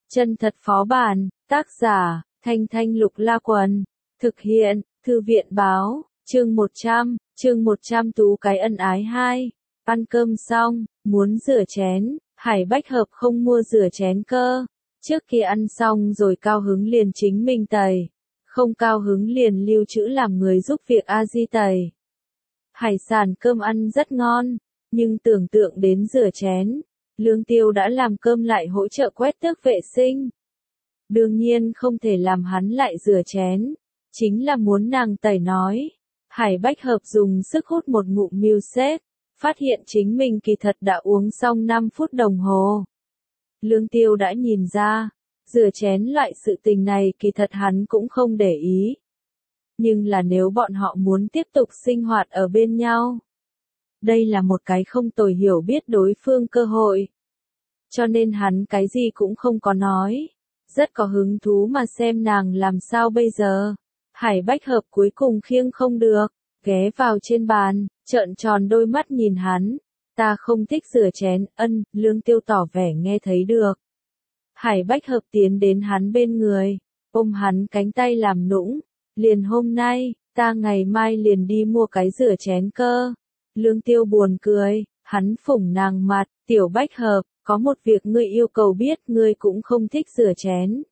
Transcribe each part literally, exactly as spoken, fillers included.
Chân thật phó bản, tác giả, Thanh Thanh Lục La Quần, thực hiện, Thư viện báo, chương một trăm, chương một trăm tú cái ân ái hai. Ăn cơm xong, muốn rửa chén, Hải Bách Hợp không mua rửa chén cơ. Trước khi ăn xong rồi cao hứng liền chính mình tẩy, không cao hứng liền lưu trữ làm người giúp việc a di tẩy. Hải sản cơm ăn rất ngon, nhưng tưởng tượng đến rửa chén, Lương Tiêu đã làm cơm lại hỗ trợ quét tước vệ sinh. Đương nhiên không thể làm hắn lại rửa chén, chính là muốn nàng tẩy nói. Hải Bách Hợp dùng sức hút một ngụm milkshake, phát hiện chính mình kỳ thật đã uống xong năm phút đồng hồ. Lương Tiêu đã nhìn ra, rửa chén loại sự tình này kỳ thật hắn cũng không để ý. Nhưng là nếu bọn họ muốn tiếp tục sinh hoạt ở bên nhau, đây là một cái không tồi hiểu biết đối phương cơ hội. Cho nên hắn cái gì cũng không có nói, rất có hứng thú mà xem nàng làm sao bây giờ. Hải Bách Hợp cuối cùng khiêng không được, ghé vào trên bàn, trợn tròn đôi mắt nhìn hắn. Ta không thích rửa chén, ân, Lương Tiêu tỏ vẻ nghe thấy được. Hải Bách Hợp tiến đến hắn bên người, ôm hắn cánh tay làm nũng, liền hôm nay, ta ngày mai liền đi mua cái rửa chén cơ. Lương Tiêu buồn cười, hắn phủng nàng mặt, Tiểu Bách Hợp, có một việc ngươi yêu cầu biết, ngươi cũng không thích rửa chén.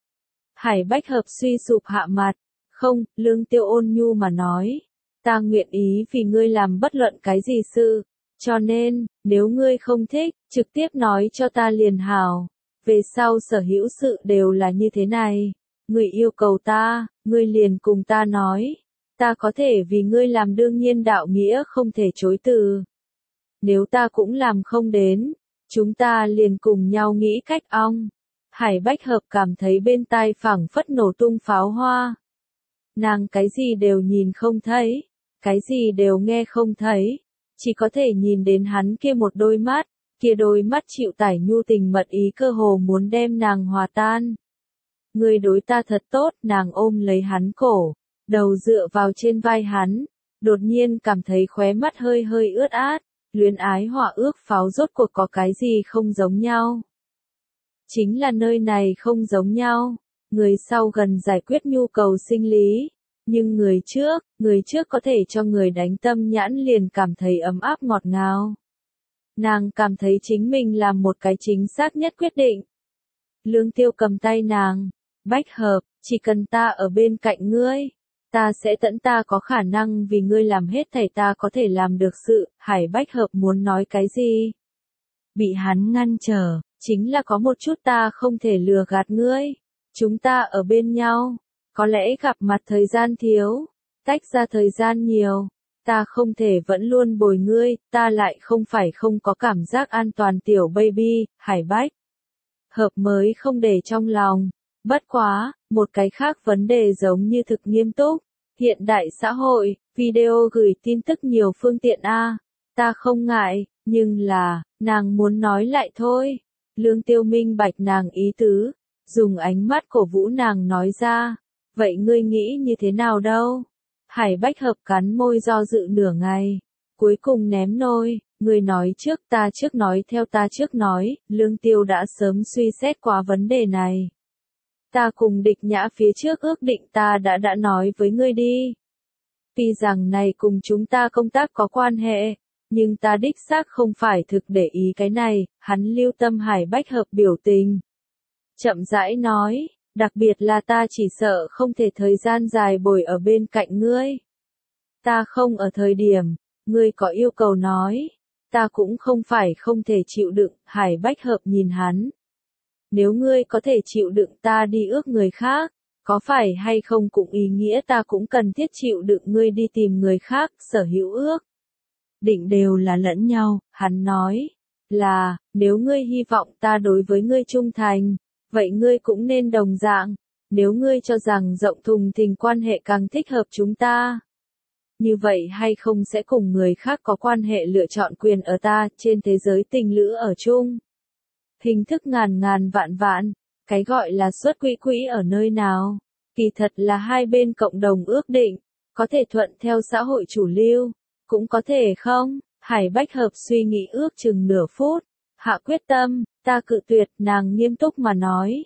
Hải Bách Hợp suy sụp hạ mặt, không, Lương Tiêu ôn nhu mà nói, ta nguyện ý vì ngươi làm bất luận cái gì sự, cho nên, nếu ngươi không thích, trực tiếp nói cho ta liền hảo, về sau sở hữu sự đều là như thế này, ngươi yêu cầu ta, ngươi liền cùng ta nói, ta có thể vì ngươi làm đương nhiên đạo nghĩa không thể chối từ. Nếu ta cũng làm không đến, chúng ta liền cùng nhau nghĩ cách ong. Hải Bách Hợp cảm thấy bên tai phảng phất nổ tung pháo hoa. Nàng cái gì đều nhìn không thấy, cái gì đều nghe không thấy, chỉ có thể nhìn đến hắn kia một đôi mắt, kia đôi mắt chịu tải nhu tình mật ý cơ hồ muốn đem nàng hòa tan. Ngươi đối ta thật tốt, nàng ôm lấy hắn cổ, đầu dựa vào trên vai hắn, đột nhiên cảm thấy khóe mắt hơi hơi ướt át, luyến ái họa ước pháo rốt cuộc có cái gì không giống nhau. Chính là nơi này không giống nhau, người sau gần giải quyết nhu cầu sinh lý, nhưng người trước, người trước có thể cho người đánh tâm nhãn liền cảm thấy ấm áp ngọt ngào. Nàng cảm thấy chính mình làm một cái chính xác nhất quyết định. Lương Tiêu cầm tay nàng, Bách Hợp, chỉ cần ta ở bên cạnh ngươi, ta sẽ tận ta có khả năng vì ngươi làm hết thảy ta có thể làm được sự. Hải Bách Hợp muốn nói cái gì? Bị hắn ngăn trở, chính là có một chút ta không thể lừa gạt ngươi. Chúng ta ở bên nhau, có lẽ gặp mặt thời gian thiếu, tách ra thời gian nhiều, ta không thể vẫn luôn bồi ngươi, ta lại không phải không có cảm giác an toàn tiểu baby. Hải Bách Hợp mới không để trong lòng. Bất quá, một cái khác vấn đề giống như thực nghiêm túc. Hiện đại xã hội, video gửi tin tức nhiều phương tiện a, ta không ngại, nhưng là, nàng muốn nói lại thôi. Lương Tiêu minh bạch nàng ý tứ, dùng ánh mắt cổ vũ nàng nói ra, vậy ngươi nghĩ như thế nào đâu? Hải Bách Hợp cắn môi do dự nửa ngày, cuối cùng ném nôi, ngươi nói trước ta trước nói theo ta trước nói. Lương Tiêu đã sớm suy xét qua vấn đề này. Ta cùng Địch Nhã phía trước ước định ta đã đã nói với ngươi đi. Tuy rằng này cùng chúng ta công tác có quan hệ, nhưng ta đích xác không phải thực để ý cái này. Hắn lưu tâm Hải Bách Hợp biểu tình, chậm rãi nói, đặc biệt là ta chỉ sợ không thể thời gian dài bồi ở bên cạnh ngươi. Ta không ở thời điểm, ngươi có yêu cầu nói, ta cũng không phải không thể chịu đựng. Hải Bách Hợp nhìn hắn. Nếu ngươi có thể chịu đựng ta đi ước người khác, có phải hay không cũng ý nghĩa ta cũng cần thiết chịu đựng ngươi đi tìm người khác. Sở hữu ước định đều là lẫn nhau. Hắn nói, là, nếu ngươi hy vọng ta đối với ngươi trung thành, vậy ngươi cũng nên đồng dạng. Nếu ngươi cho rằng rộng thùng thình quan hệ càng thích hợp chúng ta, như vậy hay không sẽ cùng người khác có quan hệ lựa chọn quyền ở ta. Trên thế giới tình lữ ở chung, hình thức ngàn ngàn vạn vạn, cái gọi là xuất quỹ quỹ ở nơi nào, kỳ thật là hai bên cộng đồng ước định, có thể thuận theo xã hội chủ lưu, cũng có thể không. Hải Bách Hợp suy nghĩ ước chừng nửa phút, hạ quyết tâm, ta cự tuyệt. Nàng nghiêm túc mà nói,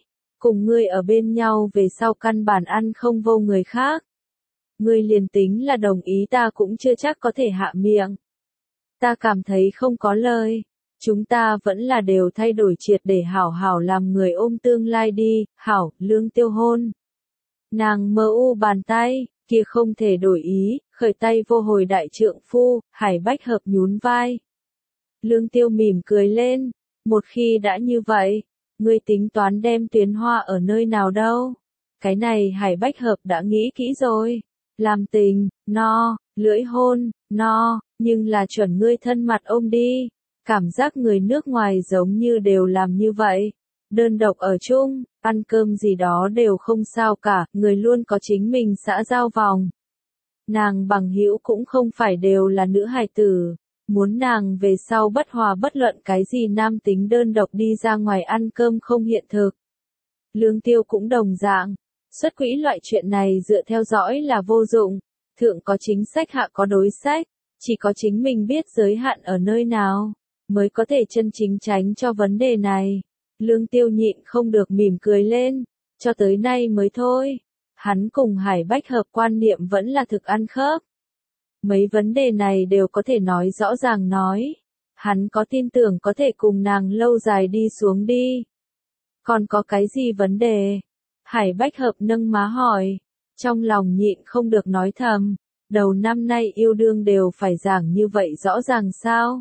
cùng ngươi ở bên nhau về sau căn bản ăn không vô người khác. Ngươi liền tính là đồng ý ta cũng chưa chắc có thể hạ miệng. Ta cảm thấy không có lời. Chúng ta vẫn là đều thay đổi triệt để hảo hảo làm người ôm tương lai đi, hảo, Lương Tiêu hôn. Nàng mơ u bàn tay, kia không thể đổi ý, khởi tay vô hồi đại trượng phu, Hải Bách Hợp nhún vai. Lương Tiêu mỉm cười lên, một khi đã như vậy, ngươi tính toán đem Tuyến Hoa ở nơi nào đâu? Cái này Hải Bách Hợp đã nghĩ kỹ rồi. Làm tình, no, lưỡi hôn, no, nhưng là chuẩn ngươi thân mặt ôm đi. Cảm giác người nước ngoài giống như đều làm như vậy. Đơn độc ở chung, ăn cơm gì đó đều không sao cả, người luôn có chính mình xã giao vòng. Nàng bằng hữu cũng không phải đều là nữ hài tử. Muốn nàng về sau bất hòa bất luận cái gì nam tính đơn độc đi ra ngoài ăn cơm không hiện thực. Lương Tiêu cũng đồng dạng. Xuất quỹ loại chuyện này dựa theo dõi là vô dụng. Thượng có chính sách hạ có đối sách. Chỉ có chính mình biết giới hạn ở nơi nào, mới có thể chân chính tránh cho vấn đề này. Lương Tiêu nhịn không được mỉm cười lên. Cho tới nay mới thôi. Hắn cùng Hải Bách Hợp quan niệm vẫn là thực ăn khớp. Mấy vấn đề này đều có thể nói rõ ràng nói. Hắn có tin tưởng có thể cùng nàng lâu dài đi xuống đi. Còn có cái gì vấn đề? Hải Bách Hợp nâng má hỏi. Trong lòng nhịn không được nói thầm. Đầu năm nay yêu đương đều phải giảng như vậy rõ ràng sao?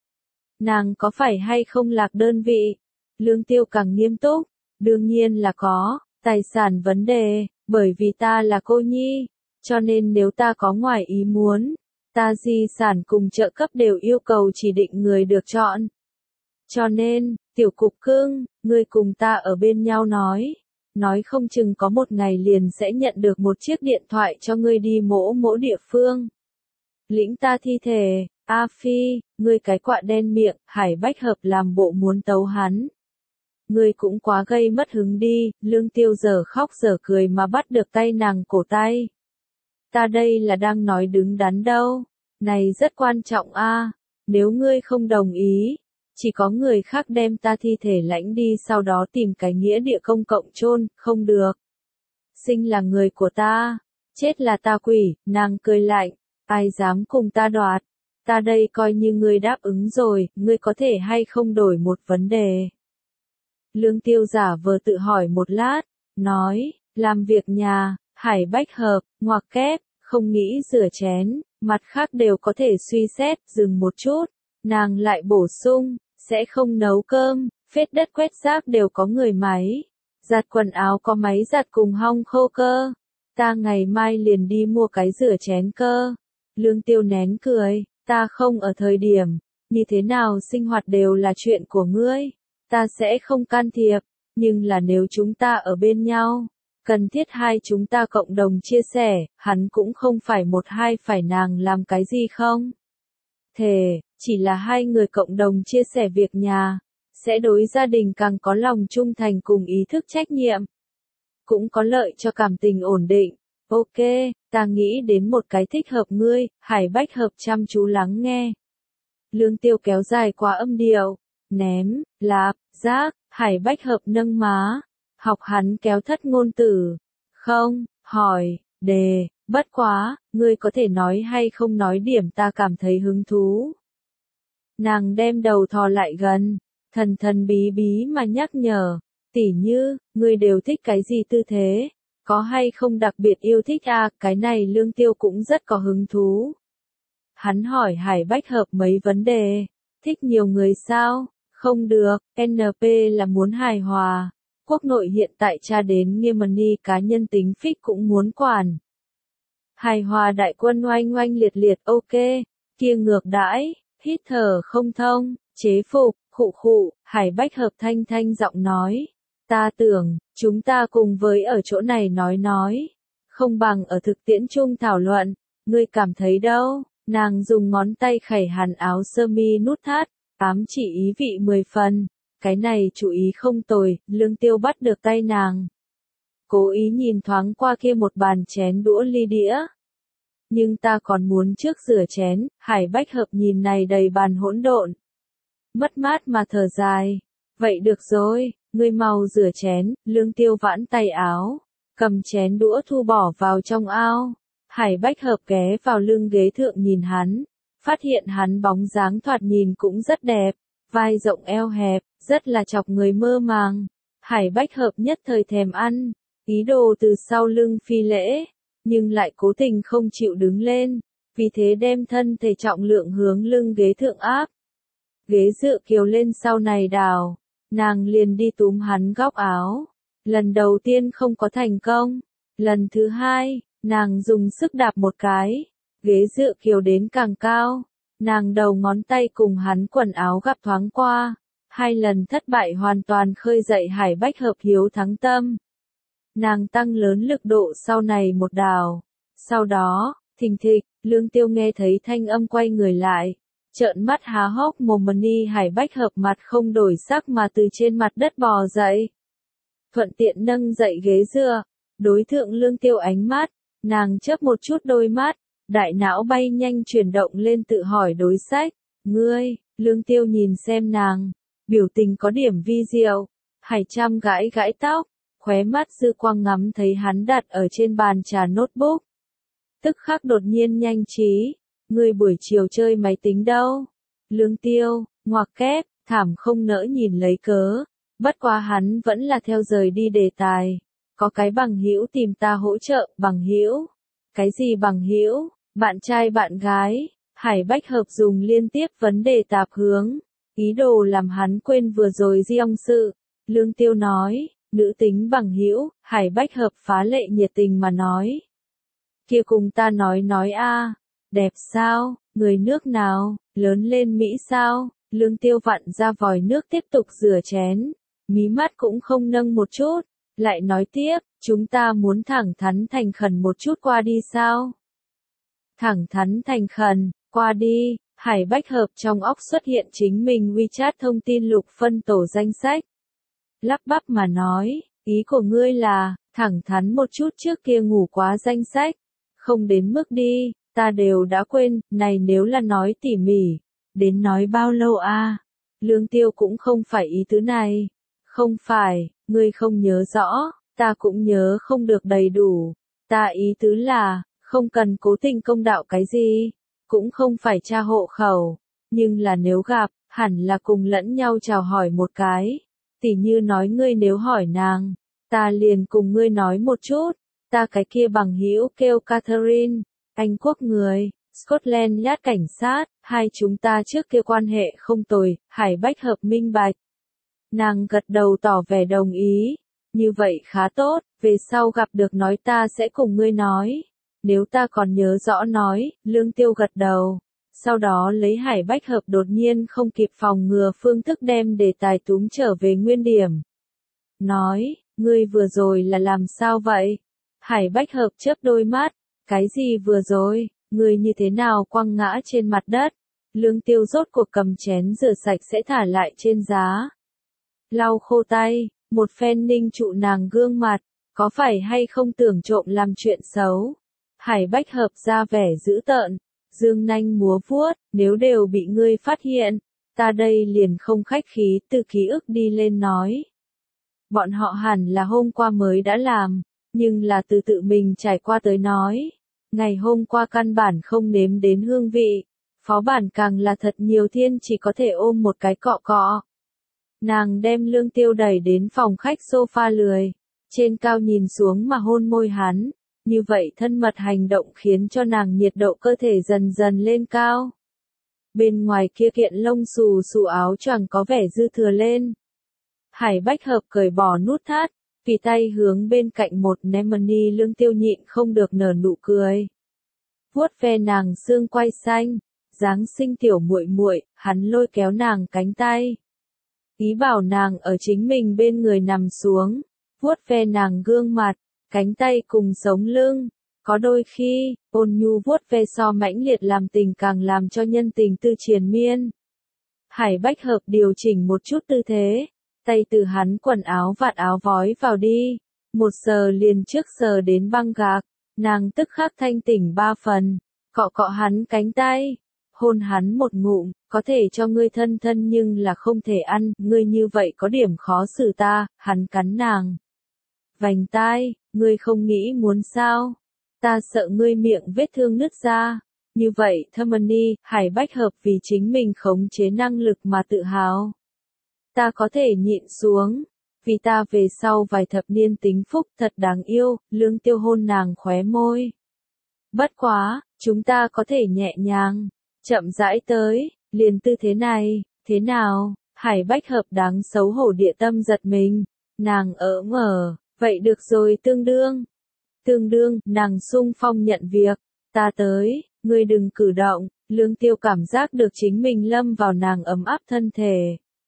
Nàng có phải hay không lạc đơn vị? Lương Tiêu càng nghiêm túc. Đương nhiên là có. Tài sản vấn đề. Bởi vì ta là cô nhi. Cho nên nếu ta có ngoài ý muốn, ta di sản cùng trợ cấp đều yêu cầu chỉ định người được chọn. Cho nên, tiểu cục cưng, ngươi cùng ta ở bên nhau nói. Nói không chừng có một ngày liền sẽ nhận được một chiếc điện thoại cho ngươi đi mỗ mỗ địa phương. Lĩnh ta thi thể, A Phi, ngươi cái quạ đen miệng, Hải Bách Hợp làm bộ muốn tấu hắn. Ngươi cũng quá gây mất hứng đi, Lương Tiêu giờ khóc giờ cười mà bắt được tay nàng cổ tay. Ta đây là đang nói đứng đắn đâu, này rất quan trọng a. Nếu ngươi không đồng ý, chỉ có người khác đem ta thi thể lãnh đi sau đó tìm cái nghĩa địa công cộng chôn, không được. Sinh là người của ta, chết là ta quỷ, nàng cười lạnh, ai dám cùng ta đoạt, ta đây coi như ngươi đáp ứng rồi, ngươi có thể hay không đổi một vấn đề. Lương Tiêu giả vờ tự hỏi một lát, nói, làm việc nhà, Hải Bách Hợp, ngoặc kép, không nghĩ rửa chén, mặt khác đều có thể suy xét, dừng một chút, nàng lại bổ sung, sẽ không nấu cơm, phết đất quét rác đều có người máy, giặt quần áo có máy giặt cùng hong khô cơ, ta ngày mai liền đi mua cái rửa chén cơ. Lương Tiêu nén cười, ta không ở thời điểm, như thế nào sinh hoạt đều là chuyện của ngươi, ta sẽ không can thiệp, nhưng là nếu chúng ta ở bên nhau, cần thiết hai chúng ta cộng đồng chia sẻ, hắn cũng không phải một hai phải nàng làm cái gì không. Thề, chỉ là hai người cộng đồng chia sẻ việc nhà, sẽ đối gia đình càng có lòng trung thành cùng ý thức trách nhiệm. Cũng có lợi cho cảm tình ổn định. Ok, ta nghĩ đến một cái thích hợp ngươi, Hải Bách Hợp chăm chú lắng nghe. Lương Tiêu kéo dài qua âm điệu, ném, lạp, rác, Hải Bách Hợp nâng má. Học hắn kéo thất ngôn tử. Không, hỏi, đề, bất quá, ngươi có thể nói hay không nói điểm ta cảm thấy hứng thú. Nàng đem đầu thò lại gần, thần thần bí bí mà nhắc nhở, tỉ như, ngươi đều thích cái gì tư thế, có hay không đặc biệt yêu thích à, cái này Lương Tiêu cũng rất có hứng thú. Hắn hỏi Hải Bách Hợp mấy vấn đề, thích nhiều người sao, không được, en pê là muốn hài hòa. Quốc nội hiện tại tra đến nghiêm ni cá nhân tính phích cũng muốn quản. Hài hòa đại quân oanh oanh liệt liệt ok, kia ngược đãi, hít thở không thông, chế phục, khụ khụ, Hải Bách Hợp thanh thanh giọng nói. Ta tưởng, chúng ta cùng với ở chỗ này nói nói, không bằng ở thực tiễn chung thảo luận, ngươi cảm thấy đâu, nàng dùng ngón tay khẩy hàn áo sơ mi nút thắt, ám chỉ ý vị mười phần. Cái này chú ý không tồi, Lương Tiêu bắt được tay nàng. Cố ý nhìn thoáng qua kia một bàn chén đũa ly đĩa. Nhưng ta còn muốn trước rửa chén, Hải Bách Hợp nhìn này đầy bàn hỗn độn. Mất mát mà thở dài. Vậy được rồi, ngươi mau rửa chén, Lương Tiêu vãn tay áo, cầm chén đũa thu bỏ vào trong ao. Hải Bách Hợp ghé vào lưng ghế thượng nhìn hắn, phát hiện hắn bóng dáng thoạt nhìn cũng rất đẹp, vai rộng eo hẹp, rất là chọc người mơ màng. Hải Bách Hợp nhất thời thèm ăn, ý đồ từ sau lưng phi lễ, nhưng lại cố tình không chịu đứng lên, vì thế đem thân thể trọng lượng hướng lưng ghế thượng áp. Ghế dựa kiều lên sau này đảo, nàng liền đi túm hắn góc áo. Lần đầu tiên không có thành công, lần thứ hai, nàng dùng sức đạp một cái, ghế dựa kiều đến càng cao, nàng đầu ngón tay cùng hắn quần áo gặp thoáng qua, hai lần thất bại hoàn toàn khơi dậy Hải Bách Hợp hiếu thắng tâm. Nàng tăng lớn lực độ sau này một đào, sau đó, thình thịch, Lương Tiêu nghe thấy thanh âm quay người lại, trợn mắt há hốc mồm ni. Hải Bách Hợp mặt không đổi sắc mà từ trên mặt đất bò dậy, thuận tiện nâng dậy ghế dựa, đối thượng Lương Tiêu ánh mắt, nàng chớp một chút đôi mắt, đại não bay nhanh chuyển động lên tự hỏi đối sách, ngươi, Lương Tiêu nhìn xem nàng, biểu tình có điểm vi diệu, Hải Trăm gãi gãi tóc, khóe mắt dư quang ngắm thấy hắn đặt ở trên bàn trà notebook. Tức khắc đột nhiên nhanh trí, ngươi buổi chiều chơi máy tính đâu? Lương Tiêu, ngoặc kép, thảm không nỡ nhìn lấy cớ, bất quá hắn vẫn là theo rời đi đề tài. Có cái bằng hữu tìm ta hỗ trợ, bằng hữu? Cái gì bằng hữu? Bạn trai bạn gái? Hải Bách Hợp dùng liên tiếp vấn đề tạp hướng, ý đồ làm hắn quên vừa rồi riêng sự. Lương Tiêu nói, nữ tính bằng hữu. Hải Bách Hợp phá lệ nhiệt tình mà nói. Kia cùng ta nói nói a, đẹp sao, người nước nào, lớn lên Mỹ sao? Lương Tiêu vặn ra vòi nước tiếp tục rửa chén, mí mắt cũng không nâng một chút, lại nói tiếp, chúng ta muốn thẳng thắn thành khẩn một chút qua đi sao? Thẳng thắn thành khẩn, qua đi. Hải Bách Hợp trong óc xuất hiện chính mình WeChat thông tin lục phân tổ danh sách. Lắp bắp mà nói, ý của ngươi là, thẳng thắn một chút trước kia ngủ quá danh sách. Không đến mức đi, ta đều đã quên, này nếu là nói tỉ mỉ, đến nói bao lâu a? Lương Tiêu cũng không phải ý tứ này. Không phải, ngươi không nhớ rõ, ta cũng nhớ không được đầy đủ. Ta ý tứ là, không cần cố tình công đạo cái gì, cũng không phải tra hộ khẩu, nhưng là nếu gặp, hẳn là cùng lẫn nhau chào hỏi một cái. Tỉ như nói ngươi nếu hỏi nàng, ta liền cùng ngươi nói một chút, ta cái kia bằng hữu kêu Catherine, Anh quốc người, Scotland Yard cảnh sát, hai chúng ta trước kia quan hệ không tồi. Hải Bách Hợp minh bạch. Nàng gật đầu tỏ vẻ đồng ý, như vậy khá tốt, về sau gặp được nói ta sẽ cùng ngươi nói. Nếu ta còn nhớ rõ nói, Lương Tiêu gật đầu, sau đó lấy Hải Bách Hợp đột nhiên không kịp phòng ngừa phương thức đem đề tài túm trở về nguyên điểm. Nói, ngươi vừa rồi là làm sao vậy? Hải Bách Hợp chớp đôi mắt, cái gì vừa rồi, ngươi như thế nào quăng ngã trên mặt đất? Lương Tiêu rốt cuộc cầm chén rửa sạch sẽ thả lại trên giá. Lau khô tay, một phen ninh trụ nàng gương mặt, có phải hay không tưởng trộm làm chuyện xấu? Hải Bách Hợp ra vẻ dữ tợn, dương nanh múa vuốt, nếu đều bị ngươi phát hiện, ta đây liền không khách khí từ ký ức đi lên nói. Bọn họ hẳn là hôm qua mới đã làm, nhưng là từ tự mình trải qua tới nói. Ngày hôm qua căn bản không nếm đến hương vị, phó bản càng là thật nhiều thiên chỉ có thể ôm một cái cọ cọ. Nàng đem Lương Tiêu đẩy đến phòng khách sofa lười, trên cao nhìn xuống mà hôn môi hắn. Như vậy thân mật hành động khiến cho nàng nhiệt độ cơ thể dần dần lên cao. Bên ngoài kia kiện lông xù xù áo choàng có vẻ dư thừa lên. Hải Bách Hợp cởi bỏ nút thắt, vì tay hướng bên cạnh một Nemani. Lương Tiêu nhịn không được nở nụ cười. Vuốt ve nàng xương quai xanh, dáng xinh tiểu muội muội, hắn lôi kéo nàng cánh tay. Ý bảo nàng ở chính mình bên người nằm xuống, vuốt ve nàng gương mặt, cánh tay cùng sống lưng. Có đôi khi, ôn nhu vuốt ve so mãnh liệt làm tình càng làm cho nhân tình tư triền miên. Hải Bách Hợp điều chỉnh một chút tư thế, tay từ hắn quần áo vạt áo vói vào đi, một sờ liền trước sờ đến băng gạc, nàng tức khắc thanh tỉnh ba phần, cọ cọ hắn cánh tay, hôn hắn một ngụm, có thể cho ngươi thân thân nhưng là không thể ăn, ngươi như vậy có điểm khó xử ta, hắn cắn nàng. Vành tai, ngươi không nghĩ muốn sao? Ta sợ ngươi miệng vết thương nứt ra. Như vậy, Hermione, Hải Bách Hợp vì chính mình khống chế năng lực mà tự hào. Ta có thể nhịn xuống, vì ta về sau vài thập niên tính phúc thật đáng yêu, Lương Tiêu hôn nàng khóe môi. Bất quá, chúng ta có thể nhẹ nhàng, chậm rãi tới, liền tư thế này, thế nào? Hải Bách Hợp đáng xấu hổ địa tâm giật mình, nàng ỡ mở, vậy được rồi tương đương. Tương đương, nàng sung phong nhận việc, ta tới, ngươi đừng cử động, Lương Tiêu cảm giác được chính mình lâm vào nàng ấm áp thân thể.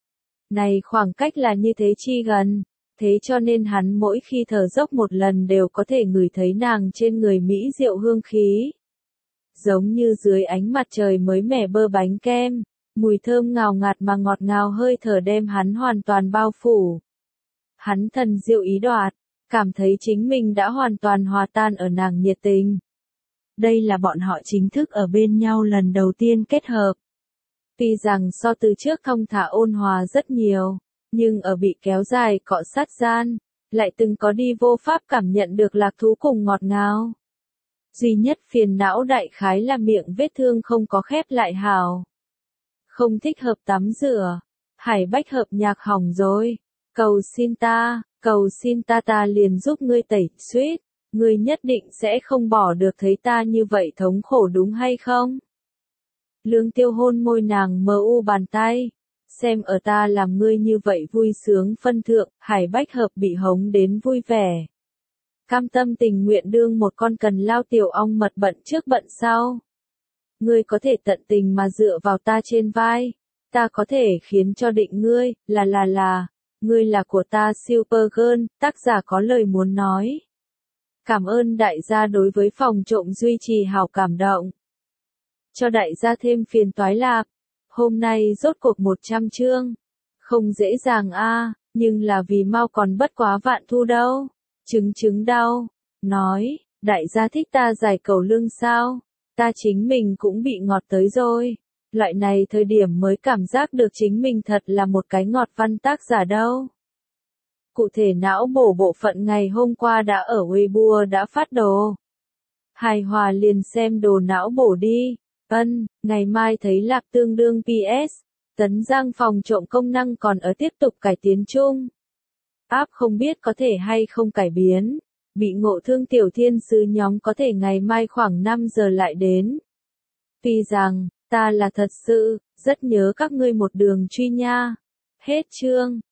Này khoảng cách là như thế chi gần, thế cho nên hắn mỗi khi thở dốc một lần đều có thể ngửi thấy nàng trên người mỹ diệu hương khí. Giống như dưới ánh mặt trời mới mẻ bơ bánh kem, mùi thơm ngào ngạt mà ngọt ngào hơi thở đem hắn hoàn toàn bao phủ. Hắn thần diệu ý đoạt, cảm thấy chính mình đã hoàn toàn hòa tan ở nàng nhiệt tình. Đây là bọn họ chính thức ở bên nhau lần đầu tiên kết hợp. Tuy rằng so từ trước thông thả ôn hòa rất nhiều, nhưng ở bị kéo dài cọ sát gian, lại từng có đi vô pháp cảm nhận được lạc thú cùng ngọt ngào. Duy nhất phiền não đại khái là miệng vết thương không có khép lại hào. Không thích hợp tắm rửa. Hải Bách Hợp nhạc hỏng rồi. Cầu xin ta, cầu xin ta ta liền giúp ngươi tẩy, suýt. Ngươi nhất định sẽ không bỏ được thấy ta như vậy thống khổ đúng hay không? Lương Tiêu hôn môi nàng mờ u bàn tay. Xem ở ta làm ngươi như vậy vui sướng phân thượng, Hải Bách Hợp bị hống đến vui vẻ. Cam tâm tình nguyện đương một con cần lao tiểu ong mật bận trước bận sau. Ngươi có thể tận tình mà dựa vào ta trên vai. Ta có thể khiến cho định ngươi, là là là. Ngươi là của ta Supergirl, tác giả có lời muốn nói. Cảm ơn đại gia đối với phòng trộm duy trì hào cảm động. Cho đại gia thêm phiền toái lạc. Hôm nay rốt cuộc một trăm chương. Không dễ dàng a, nhưng là vì mau còn bất quá vạn thu đâu. Trứng trứng đau. Nói, đại gia thích ta giải cầu lương sao? Ta chính mình cũng bị ngọt tới rồi. Loại này thời điểm mới cảm giác được chính mình thật là một cái ngọt văn tác giả đâu. Cụ thể não bổ bộ phận ngày hôm qua đã ở Weibo đã phát đồ. Hài hòa liền xem đồ não bổ đi. Ân, ngày mai thấy lạc tương đương pê ét. Tấn Giang phòng trộm công năng còn ở tiếp tục cải tiến chung. App không biết có thể hay không cải biến. Bị ngộ thương tiểu thiên sứ nhóm có thể ngày mai khoảng năm giờ lại đến. Tuy rằng, ta là thật sự, rất nhớ các ngươi một đường truy nha. Hết chương.